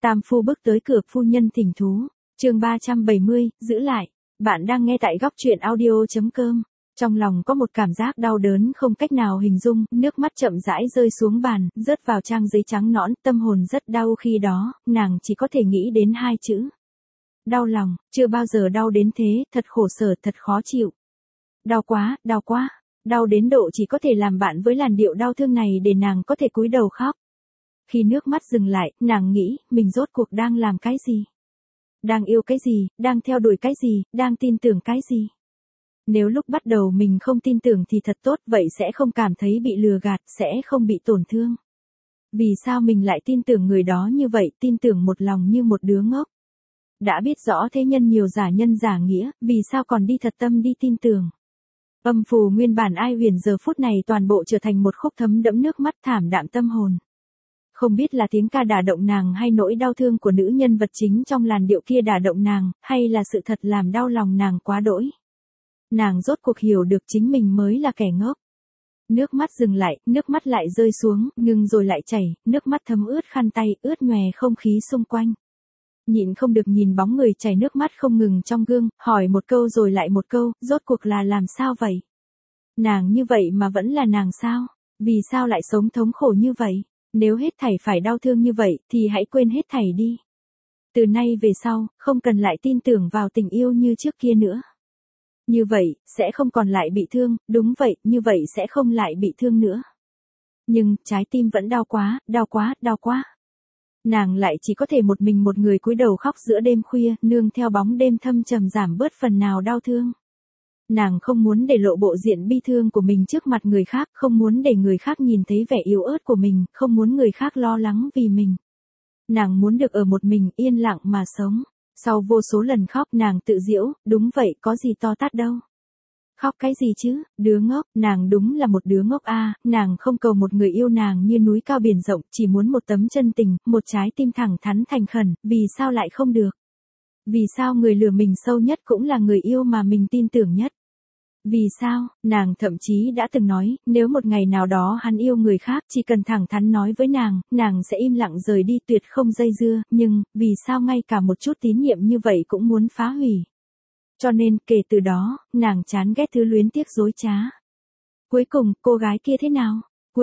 Tam phu bước tới cửa, phu nhân thỉnh thú. Chương 370, giữ lại. Bạn đang nghe tại góc truyện audio.com. Trong lòng có một cảm giác đau đớn không cách nào hình dung, nước mắt chậm rãi rơi xuống bàn, rớt vào trang giấy trắng nõn, tâm hồn rất đau khi đó, nàng chỉ có thể nghĩ đến hai chữ. Đau lòng, chưa bao giờ đau đến thế, thật khổ sở, thật khó chịu. Đau quá, đau đến độ chỉ có thể làm bạn với làn điệu đau thương này để nàng có thể cúi đầu khóc. Khi nước mắt dừng lại, nàng nghĩ, mình rốt cuộc đang làm cái gì? Đang yêu cái gì, đang theo đuổi cái gì, đang tin tưởng cái gì? Nếu lúc bắt đầu mình không tin tưởng thì thật tốt, vậy sẽ không cảm thấy bị lừa gạt, sẽ không bị tổn thương. Vì sao mình lại tin tưởng người đó như vậy, tin tưởng một lòng như một đứa ngốc? Đã biết rõ thế nhân nhiều giả nhân giả nghĩa, vì sao còn đi thật tâm đi tin tưởng? Âm phù nguyên bản ai huyền giờ phút này toàn bộ trở thành một khúc thấm đẫm nước mắt thảm đạm tâm hồn. Không biết là tiếng ca đả động nàng hay nỗi đau thương của nữ nhân vật chính trong làn điệu kia đả động nàng, hay là sự thật làm đau lòng nàng quá đỗi. Nàng rốt cuộc hiểu được chính mình mới là kẻ ngốc. Nước mắt dừng lại, nước mắt lại rơi xuống, ngừng rồi lại chảy, nước mắt thấm ướt khăn tay, ướt nhòe không khí xung quanh. Nhịn không được nhìn bóng người chảy nước mắt không ngừng trong gương, hỏi một câu rồi lại một câu, rốt cuộc là làm sao vậy? Nàng như vậy mà vẫn là nàng sao? Vì sao lại sống thống khổ như vậy? Nếu hết thảy phải đau thương như vậy, thì hãy quên hết thảy đi. Từ nay về sau, không cần lại tin tưởng vào tình yêu như trước kia nữa. Như vậy, sẽ không còn lại bị thương, đúng vậy, như vậy sẽ không lại bị thương nữa. Nhưng, trái tim vẫn đau quá, đau quá, đau quá. Nàng lại chỉ có thể một mình một người cúi đầu khóc giữa đêm khuya, nương theo bóng đêm thâm trầm giảm bớt phần nào đau thương. Nàng không muốn để lộ bộ diện bi thương của mình trước mặt người khác, không muốn để người khác nhìn thấy vẻ yếu ớt của mình, không muốn người khác lo lắng vì mình. Nàng muốn được ở một mình, yên lặng mà sống. Sau vô số lần khóc nàng tự giễu, đúng vậy, có gì to tát đâu. Khóc cái gì chứ, đứa ngốc, nàng đúng là một đứa ngốc a, nàng không cầu một người yêu nàng như núi cao biển rộng, chỉ muốn một tấm chân tình, một trái tim thẳng thắn thành khẩn, vì sao lại không được? Vì sao người lừa mình sâu nhất cũng là người yêu mà mình tin tưởng nhất? Vì sao, nàng thậm chí đã từng nói, nếu một ngày nào đó hắn yêu người khác, chỉ cần thẳng thắn nói với nàng sẽ im lặng rời đi tuyệt không dây dưa, nhưng, vì sao ngay cả một chút tín nhiệm như vậy cũng muốn phá hủy? Cho nên, kể từ đó, nàng chán ghét thứ luyến tiếc dối trá. Cuối cùng, cô gái kia thế nào?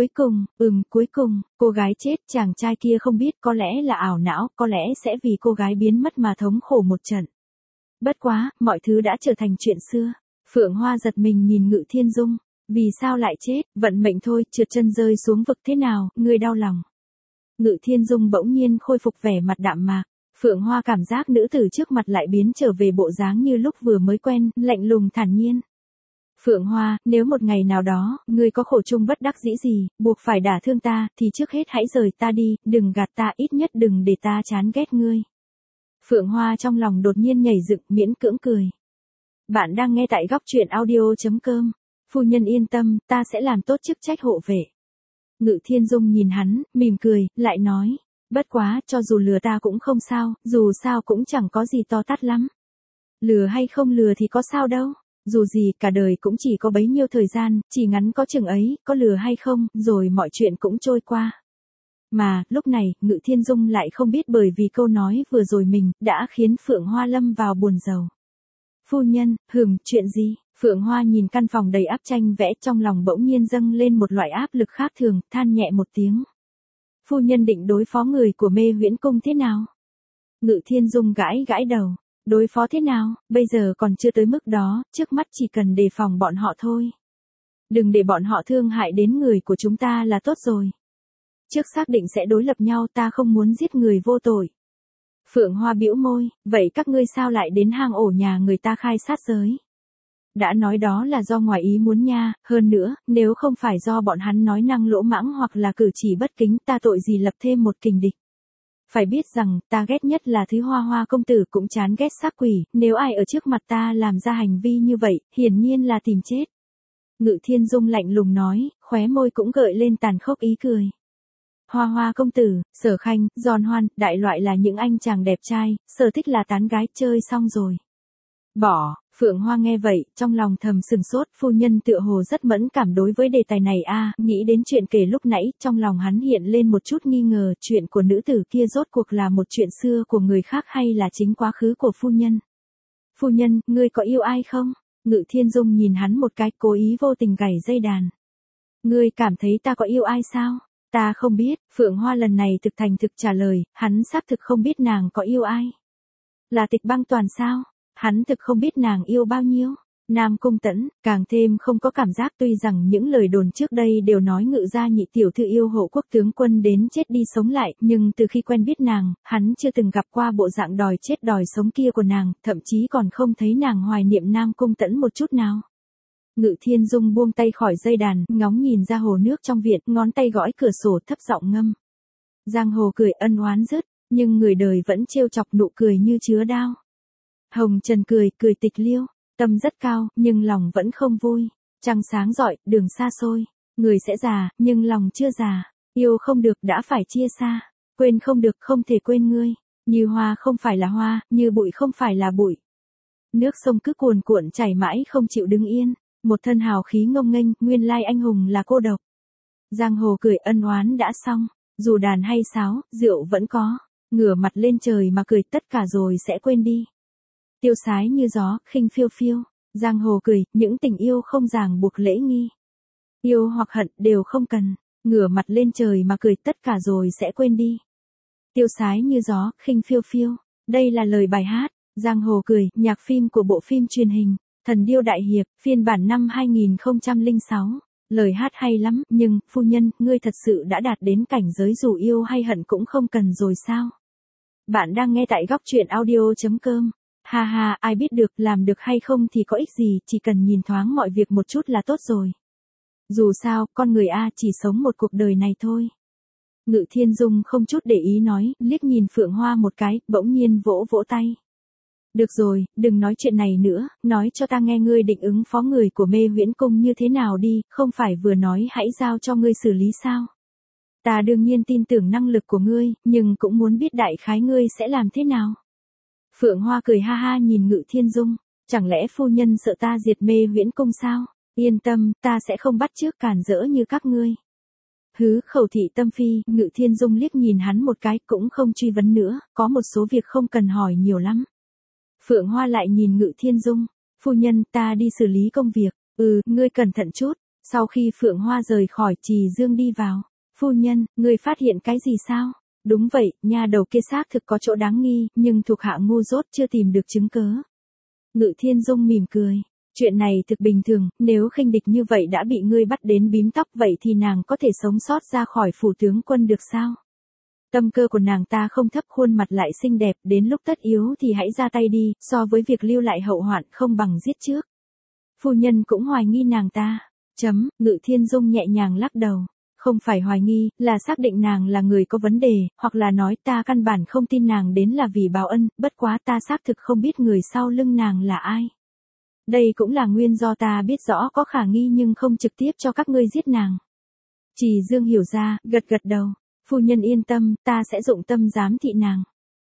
Cuối cùng, cô gái chết, chàng trai kia không biết, có lẽ là ảo não, có lẽ sẽ vì cô gái biến mất mà thống khổ một trận. Bất quá, mọi thứ đã trở thành chuyện xưa. Phượng Hoa giật mình nhìn Ngự Thiên Dung, vì sao lại chết, vận mệnh thôi, trượt chân rơi xuống vực thế nào, ngươi đau lòng. Ngự Thiên Dung bỗng nhiên khôi phục vẻ mặt đạm mạc, Phượng Hoa cảm giác nữ tử trước mặt lại biến trở về bộ dáng như lúc vừa mới quen, lạnh lùng thản nhiên. Phượng Hoa, nếu một ngày nào đó, ngươi có khổ chung bất đắc dĩ gì, buộc phải đả thương ta, thì trước hết hãy rời ta đi, đừng gạt ta, ít nhất đừng để ta chán ghét ngươi. Phượng Hoa trong lòng đột nhiên nhảy dựng, miễn cưỡng cười. Bạn đang nghe tại góc truyện audio.com. Phu nhân yên tâm, ta sẽ làm tốt chức trách hộ vệ. Ngự Thiên Dung nhìn hắn, mỉm cười, lại nói. Bất quá, cho dù lừa ta cũng không sao, dù sao cũng chẳng có gì to tát lắm. Lừa hay không lừa thì có sao đâu. Dù gì, cả đời cũng chỉ có bấy nhiêu thời gian, chỉ ngắn có chừng ấy, có lừa hay không, rồi mọi chuyện cũng trôi qua. Mà, lúc này, Ngự Thiên Dung lại không biết bởi vì câu nói vừa rồi mình, đã khiến Phượng Hoa lâm vào buồn rầu. Phu nhân, chuyện gì? Phượng Hoa nhìn căn phòng đầy áp tranh vẽ trong lòng bỗng nhiên dâng lên một loại áp lực khác thường, than nhẹ một tiếng. Phu nhân định đối phó người của Mê Huyễn Cung thế nào? Ngự Thiên Dung gãi đầu. Đối phó thế nào, bây giờ còn chưa tới mức đó, trước mắt chỉ cần đề phòng bọn họ thôi. Đừng để bọn họ thương hại đến người của chúng ta là tốt rồi. Trước xác định sẽ đối lập nhau, ta không muốn giết người vô tội. Phượng Hoa bĩu môi, vậy các ngươi sao lại đến hang ổ nhà người ta khai sát giới? Đã nói đó là do ngoài ý muốn nha, hơn nữa, nếu không phải do bọn hắn nói năng lỗ mãng hoặc là cử chỉ bất kính, ta tội gì lập thêm một kình địch. Phải biết rằng, ta ghét nhất là thứ Hoa công tử cũng chán ghét xác quỷ, nếu ai ở trước mặt ta làm ra hành vi như vậy, hiển nhiên là tìm chết. Ngự Thiên Dung lạnh lùng nói, khóe môi cũng gợi lên tàn khốc ý cười. Hoa công tử, Sở Khanh, Giòn Hoan, đại loại là những anh chàng đẹp trai, sở thích là tán gái, chơi xong rồi. Bỏ, Phượng Hoa nghe vậy, trong lòng thầm sừng sốt, phu nhân tựa hồ rất mẫn cảm đối với đề tài này a, nghĩ đến chuyện kể lúc nãy, trong lòng hắn hiện lên một chút nghi ngờ, chuyện của nữ tử kia rốt cuộc là một chuyện xưa của người khác hay là chính quá khứ của phu nhân. Phu nhân, ngươi có yêu ai không? Ngự Thiên Dung nhìn hắn một cái, cố ý vô tình gảy dây đàn. Ngươi cảm thấy ta có yêu ai sao? Ta không biết, Phượng Hoa lần này thực thành thực trả lời, hắn xác thực không biết nàng có yêu ai. Là Tịch Băng Toàn sao? Hắn thực không biết nàng yêu bao nhiêu. Nam Cung Tẫn, càng thêm không có cảm giác, tuy rằng những lời đồn trước đây đều nói Ngự gia nhị tiểu thư yêu hộ quốc tướng quân đến chết đi sống lại, nhưng từ khi quen biết nàng, hắn chưa từng gặp qua bộ dạng đòi chết đòi sống kia của nàng, thậm chí còn không thấy nàng hoài niệm Nam Cung Tẫn một chút nào. Ngự Thiên Dung buông tay khỏi dây đàn, ngóng nhìn ra hồ nước trong viện, ngón tay gõ cửa sổ thấp giọng ngâm. Giang Hồ cười ân oán dứt, nhưng người đời vẫn trêu chọc nụ cười như chứa đao. Hồng Trần cười tịch liêu, tâm rất cao, nhưng lòng vẫn không vui. Trăng sáng rọi, đường xa xôi, người sẽ già, nhưng lòng chưa già. Yêu không được đã phải chia xa, quên không được không thể quên ngươi. Như hoa không phải là hoa, như bụi không phải là bụi. Nước sông cứ cuồn cuộn chảy mãi không chịu đứng yên. Một thân hào khí ngông nghênh, nguyên lai anh hùng là cô độc. Giang Hồ cười ân oán đã xong, dù đàn hay sáo, rượu vẫn có. Ngửa mặt lên trời mà cười tất cả rồi sẽ quên đi. Tiêu sái như gió, khinh phiêu phiêu. Giang Hồ cười, những tình yêu không ràng buộc lễ nghi. Yêu hoặc hận đều không cần. Ngửa mặt lên trời mà cười tất cả rồi sẽ quên đi. Tiêu sái như gió, khinh phiêu phiêu. Đây là lời bài hát. Giang Hồ cười, nhạc phim của bộ phim truyền hình Thần Điêu Đại Hiệp, phiên bản năm 2006. Lời hát hay lắm, nhưng, phu nhân, ngươi thật sự đã đạt đến cảnh giới dù yêu hay hận cũng không cần rồi sao? Bạn đang nghe tại góc truyện audio.com. Ha ha, ai biết được, làm được hay không thì có ích gì, chỉ cần nhìn thoáng mọi việc một chút là tốt rồi. Dù sao, con người chỉ sống một cuộc đời này thôi. Ngự Thiên Dung không chút để ý nói, liếc nhìn Phượng Hoa một cái, bỗng nhiên vỗ vỗ tay. Được rồi, đừng nói chuyện này nữa, nói cho ta nghe ngươi định ứng phó người của Mê Huyễn Cung như thế nào đi, không phải vừa nói hãy giao cho ngươi xử lý sao? Ta đương nhiên tin tưởng năng lực của ngươi, nhưng cũng muốn biết đại khái ngươi sẽ làm thế nào. Phượng Hoa cười ha ha nhìn Ngự Thiên Dung, chẳng lẽ phu nhân sợ ta diệt Mê Huyễn Cung sao? Yên tâm, ta sẽ không bắt chước cản rỡ như các ngươi. Hứ, khẩu thị tâm phi, Ngự Thiên Dung liếc nhìn hắn một cái, cũng không truy vấn nữa, có một số việc không cần hỏi nhiều lắm. Phượng Hoa lại nhìn Ngự Thiên Dung, phu nhân, ta đi xử lý công việc. Ngươi cẩn thận chút. Sau khi Phượng Hoa rời khỏi, Trì Dương đi vào. Phu nhân, ngươi phát hiện cái gì sao? Đúng vậy, nha đầu kia xác thực có chỗ đáng nghi, nhưng thuộc hạ ngu dốt chưa tìm được chứng cớ. Ngự Thiên Dung mỉm cười. Chuyện này thực bình thường, nếu khinh địch như vậy đã bị ngươi bắt đến bím tóc vậy thì nàng có thể sống sót ra khỏi phủ tướng quân được sao? Tâm cơ của nàng ta không thấp, khuôn mặt lại xinh đẹp, đến lúc tất yếu thì hãy ra tay đi, so với việc lưu lại hậu hoạn không bằng giết trước. Phu nhân cũng hoài nghi nàng ta. Ngự Thiên Dung nhẹ nhàng lắc đầu. Không phải hoài nghi, là xác định nàng là người có vấn đề, hoặc là nói ta căn bản không tin nàng đến là vì báo ân, bất quá ta xác thực không biết người sau lưng nàng là ai. Đây cũng là nguyên do ta biết rõ có khả nghi nhưng không trực tiếp cho các ngươi giết nàng. Trì Dương hiểu ra, gật gật đầu. Phu nhân yên tâm, ta sẽ dụng tâm giám thị nàng.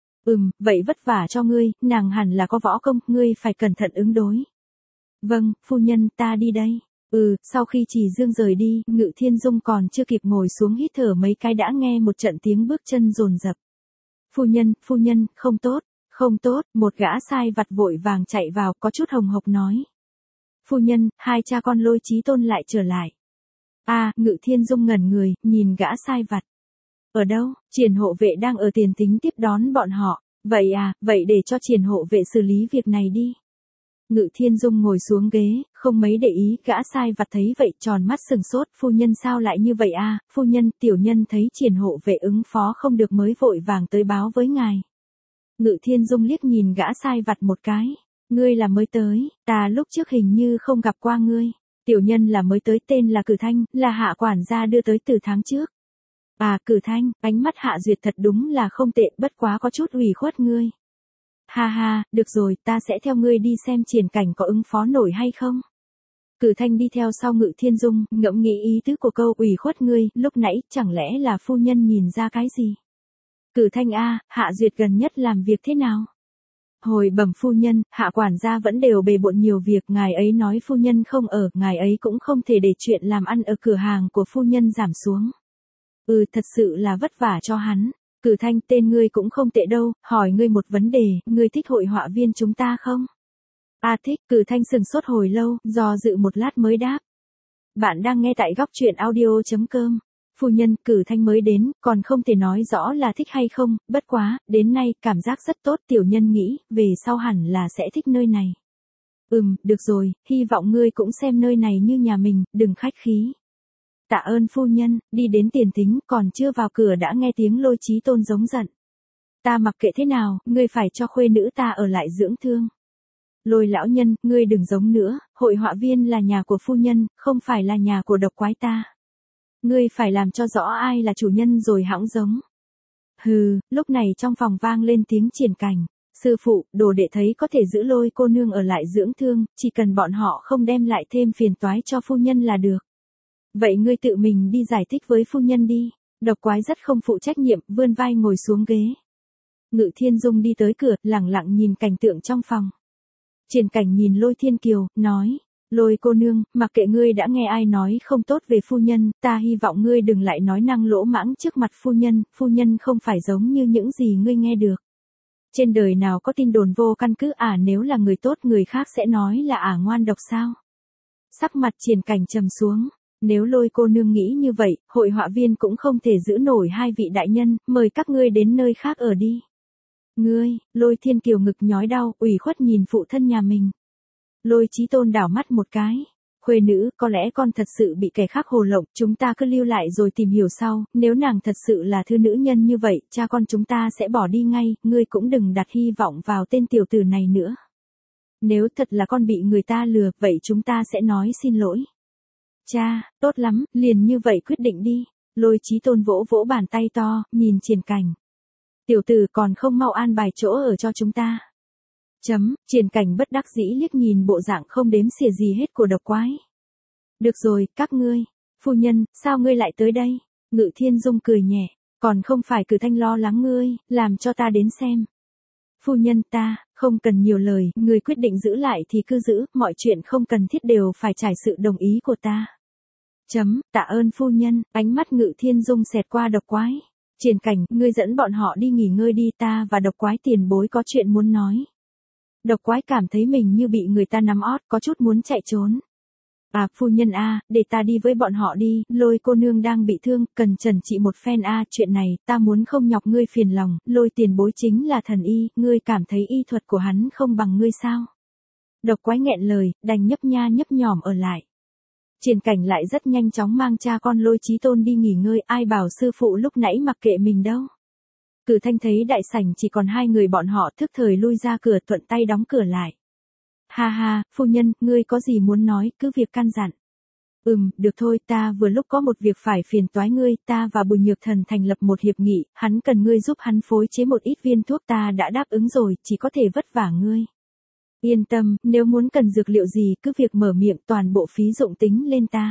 Vậy vất vả cho ngươi, nàng hẳn là có võ công, ngươi phải cẩn thận ứng đối. Vâng, phu nhân, ta đi đây. Sau khi Trì Dương rời đi, Ngự Thiên Dung còn chưa kịp ngồi xuống hít thở mấy cái đã nghe một trận tiếng bước chân dồn dập. Phu nhân, không tốt, một gã sai vặt vội vàng chạy vào, có chút hồng hộc nói. Phu nhân, hai cha con Lôi Chí Tôn lại trở lại. Ngự Thiên Dung ngẩn người, nhìn gã sai vặt. Ở đâu? Triển hộ vệ đang ở tiền thính tiếp đón bọn họ. Vậy để cho triển hộ vệ xử lý việc này đi. Ngự Thiên Dung ngồi xuống ghế, không mấy để ý, gã sai vặt thấy vậy tròn mắt sừng sốt, phu nhân sao lại như vậy phu nhân, tiểu nhân thấy triển hộ vệ ứng phó không được mới vội vàng tới báo với ngài. Ngự Thiên Dung liếc nhìn gã sai vặt một cái. Ngươi là mới tới, ta lúc trước hình như không gặp qua ngươi. Tiểu nhân là mới tới, tên là Cử Thanh, là hạ quản gia đưa tới từ tháng trước. Cử Thanh, ánh mắt Hạ Duyệt thật đúng là không tệ, bất quá có chút ủy khuất ngươi. Ha ha, được rồi, ta sẽ theo ngươi đi xem triển cảnh có ứng phó nổi hay không. Cử Thanh đi theo sau Ngự Thiên Dung, ngẫm nghĩ ý tứ của câu ủy khuất ngươi, lúc nãy, chẳng lẽ là phu nhân nhìn ra cái gì? Cử Thanh Hạ Duyệt gần nhất làm việc thế nào? Hồi bẩm phu nhân, hạ quản gia vẫn đều bề bộn nhiều việc, ngài ấy nói phu nhân không ở, ngài ấy cũng không thể để chuyện làm ăn ở cửa hàng của phu nhân giảm xuống. Thật sự là vất vả cho hắn. Cử Thanh, tên ngươi cũng không tệ đâu, hỏi ngươi một vấn đề, ngươi thích hội họa viên chúng ta không? Thích. Cử Thanh sừng sốt hồi lâu, do dự một lát mới đáp. Bạn đang nghe tại góc truyện audio.com. Phu nhân, Cử Thanh mới đến, còn không thể nói rõ là thích hay không, bất quá, đến nay, cảm giác rất tốt, tiểu nhân nghĩ, về sau hẳn là sẽ thích nơi này. Được rồi, hy vọng ngươi cũng xem nơi này như nhà mình, đừng khách khí. Tạ ơn phu nhân, đi đến tiền thính, còn chưa vào cửa đã nghe tiếng Lôi Chí Tôn giống giận. Ta mặc kệ thế nào, ngươi phải cho khuê nữ ta ở lại dưỡng thương. Lôi lão nhân, ngươi đừng giống nữa, hội họa viên là nhà của phu nhân, không phải là nhà của độc quái ta. Ngươi phải làm cho rõ ai là chủ nhân rồi hãng giống. Hừ, lúc này trong phòng vang lên tiếng Triển Cảnh. Sư phụ, đồ đệ thấy có thể giữ Lôi cô nương ở lại dưỡng thương, chỉ cần bọn họ không đem lại thêm phiền toái cho phu nhân là được. Vậy ngươi tự mình đi giải thích với phu nhân đi. Độc quái rất không phụ trách nhiệm, vươn vai ngồi xuống ghế. Ngự Thiên Dung đi tới cửa, lẳng lặng nhìn cảnh tượng trong phòng. Triển Cảnh nhìn Lôi Thiên Kiều, nói. Lôi cô nương, mặc kệ ngươi đã nghe ai nói không tốt về phu nhân, ta hy vọng ngươi đừng lại nói năng lỗ mãng trước mặt phu nhân không phải giống như những gì ngươi nghe được. Trên đời nào có tin đồn vô căn cứ nếu là người tốt người khác sẽ nói là ngoan độc sao? Sắc mặt Triển Cảnh trầm xuống. Nếu Lôi cô nương nghĩ như vậy, hội họa viên cũng không thể giữ nổi hai vị đại nhân, mời các ngươi đến nơi khác ở đi. Ngươi, Lôi Thiên Kiều ngực nhói đau, ủy khuất nhìn phụ thân nhà mình. Lôi Chí Tôn đảo mắt một cái. Khuê nữ, có lẽ con thật sự bị kẻ khác hồ lộng, chúng ta cứ lưu lại rồi tìm hiểu sau, nếu nàng thật sự là thư nữ nhân như vậy, cha con chúng ta sẽ bỏ đi ngay, ngươi cũng đừng đặt hy vọng vào tên tiểu tử này nữa. Nếu thật là con bị người ta lừa, vậy chúng ta sẽ nói xin lỗi. Cha, tốt lắm, liền như vậy quyết định đi. Lôi Chí Tôn vỗ vỗ bàn tay to, nhìn Triển Cảnh. Tiểu tử còn không mau an bài chỗ ở cho chúng ta. Triển Cảnh bất đắc dĩ liếc nhìn bộ dạng không đếm xỉa gì hết của độc quái. Được rồi, các ngươi. Phu nhân, sao ngươi lại tới đây? Ngự Thiên Dung cười nhẹ. Còn không phải Cử Thanh lo lắng ngươi, làm cho ta đến xem. Phu nhân ta, không cần nhiều lời, người quyết định giữ lại thì cứ giữ, mọi chuyện không cần thiết đều phải trải sự đồng ý của ta. Tạ ơn phu nhân, ánh mắt Ngự Thiên Dung xẹt qua độc quái. Triển Cảnh, ngươi dẫn bọn họ đi nghỉ ngơi đi, ta và độc quái tiền bối có chuyện muốn nói. Độc quái cảm thấy mình như bị người ta nắm ót, có chút muốn chạy trốn. Phu nhân để ta đi với bọn họ đi, Lôi cô nương đang bị thương, cần trần trị một phen chuyện này, ta muốn không nhọc ngươi phiền lòng, Lôi tiền bối chính là thần y, ngươi cảm thấy y thuật của hắn không bằng ngươi sao? Độc quái nghẹn lời, đành nhấp nha nhấp nhòm ở lại. Triển Cảnh lại rất nhanh chóng mang cha con Lôi Chí Tôn đi nghỉ ngơi, ai bảo sư phụ lúc nãy mặc kệ mình đâu. Cử Thanh thấy đại sảnh chỉ còn hai người bọn họ, thức thời lui ra cửa, thuận tay đóng cửa lại. Ha ha, phu nhân, ngươi có gì muốn nói, cứ việc căn dặn. Được thôi, ta vừa lúc có một việc phải phiền toái ngươi, ta và Bùi Nhược Thần thành lập một hiệp nghị, hắn cần ngươi giúp hắn phối chế một ít viên thuốc, ta đã đáp ứng rồi, chỉ có thể vất vả ngươi. Yên tâm, nếu muốn cần dược liệu gì, cứ việc mở miệng, toàn bộ phí dụng tính lên ta.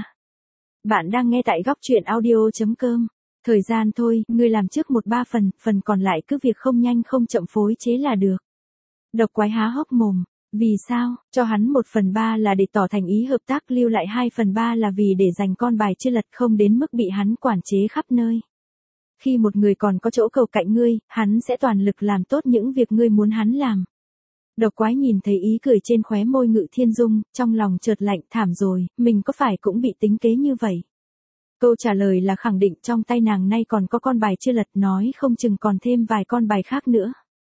Bạn đang nghe tại góc truyện audio.com. Thời gian thôi, ngươi làm trước 1/3 phần còn lại cứ việc không nhanh không chậm phối chế là được. Độc quái há hốc mồm. Vì sao, cho hắn 1/3 là để tỏ thành ý hợp tác, lưu lại 2/3 là vì để dành con bài chưa lật, không đến mức bị hắn quản chế khắp nơi. Khi một người còn có chỗ cầu cạnh ngươi, hắn sẽ toàn lực làm tốt những việc ngươi muốn hắn làm. Độc quái nhìn thấy ý cười trên khóe môi Ngự Thiên Dung, trong lòng chợt lạnh, thảm rồi, mình có phải cũng bị tính kế như vậy? Câu trả lời là khẳng định, trong tay nàng nay còn có con bài chưa lật, nói không chừng còn thêm vài con bài khác nữa.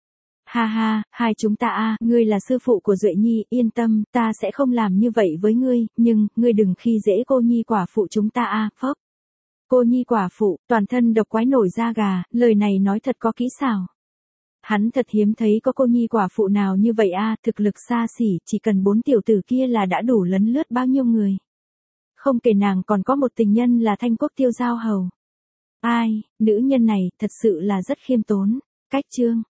Ha ha, hai chúng ta ngươi là sư phụ của Duệ Nhi, yên tâm, ta sẽ không làm như vậy với ngươi, nhưng, ngươi đừng khi dễ cô nhi quả phụ chúng ta phốc. Cô nhi quả phụ, toàn thân độc quái nổi da gà, lời này nói thật có kỹ xảo. Hắn thật hiếm thấy có cô nhi quả phụ nào như vậy thực lực xa xỉ, chỉ cần 4 tiểu tử kia là đã đủ lấn lướt bao nhiêu người. Không kể nàng còn có một tình nhân là Thanh Quốc Tiêu Giao Hầu. Nữ nhân này, thật sự là rất khiêm tốn. Cách chương.